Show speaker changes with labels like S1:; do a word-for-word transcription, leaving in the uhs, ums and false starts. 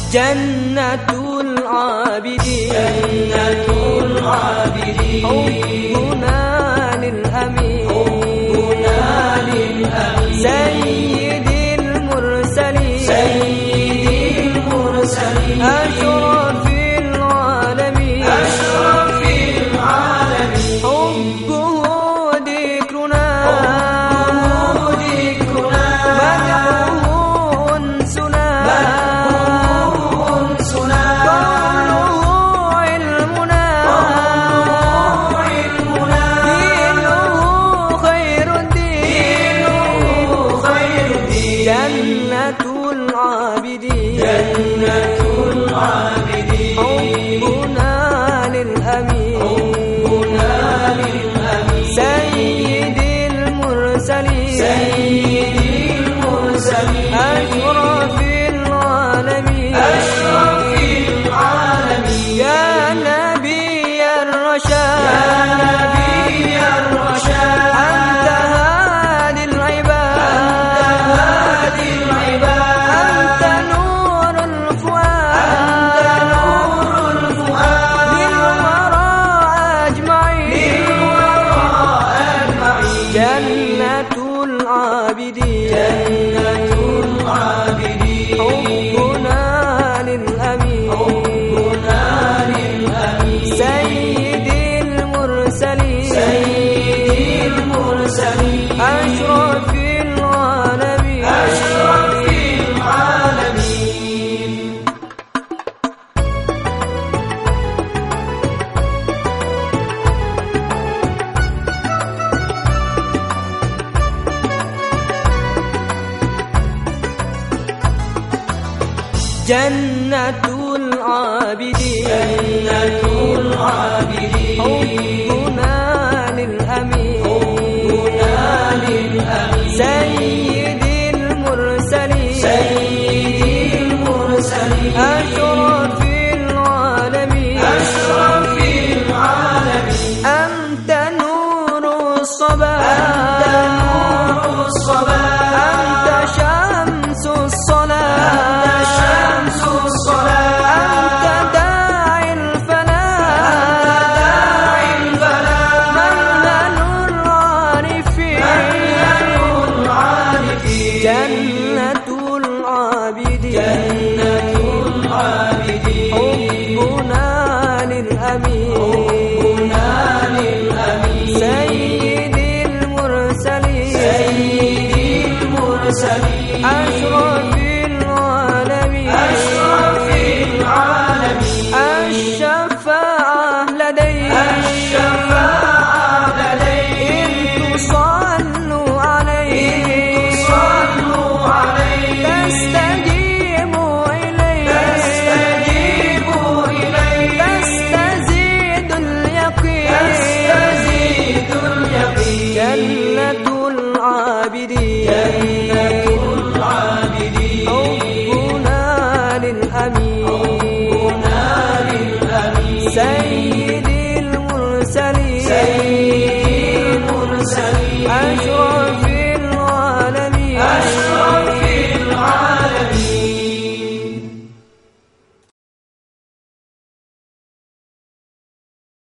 S1: جنة العابدين
S2: جنة العابدين
S1: حبنا للأمين
S2: حبنا للأمين
S1: سيد المرسلين
S2: سيد المرسلين
S1: أشرف العالمين
S2: أشرف العالمين
S1: حبه ذكرنا
S2: حبه ذكرنا
S1: مدحه أنسنا
S2: مدحه أنسنا
S1: قوله علمنا
S2: قوله علمنا
S1: دينه خير الدين
S2: دينه خير الدين
S1: جنة العابدين
S2: جنة العابدين
S1: حبنا للأمين
S2: حبنا للأمين
S1: سيد المرسلين
S2: سيد المرسلين
S1: أشرف العالمين
S2: أشرف العالمين
S1: يا نبي الرشاد
S2: يا نبي الرشاد
S1: أنت هادي العباد
S2: هادي العباد
S1: أنت نور الفؤاد
S2: نور الفؤاد
S1: للورى أجمعين جنة العابدين
S2: جنة العابدين
S1: حبنا للأمين
S2: حبنا للأمين
S1: سيد المرسلين
S2: سيد المرسلين
S1: أشرف العالمين
S2: أشرف العالمين
S1: جنة العابدين
S2: جنة العابدين
S1: حبنا للأمين
S2: حبنا للأمين
S1: سيد المرسلين
S2: سيد المرسلين
S1: أشرف العالمين
S2: أشرف العالمين
S1: أنت نور الصباح
S2: أنت نور الصباح
S1: أنت شمس الصلاة
S2: أنت شمس الصلاة
S1: أنت داعي الفلاح
S2: داعي الفلاح
S1: منهل العارفين
S2: منهل العارفين
S1: جنة العابدين
S2: جنة العابدين
S1: حبنا للأمين
S2: حبنا للأمين
S1: سيد المرسلين
S2: سيد المرسلين
S1: أشرف العالمين
S2: أشرف العالمين
S1: الشفاعة لديه
S2: الشفاعة لديه
S1: إن تصلوا عليه
S2: صلوا عليه
S1: تستجيب إليه
S2: تستجيب إليه
S1: تستزيد اليقين
S2: تستزيد اليقين
S1: جنة العابدين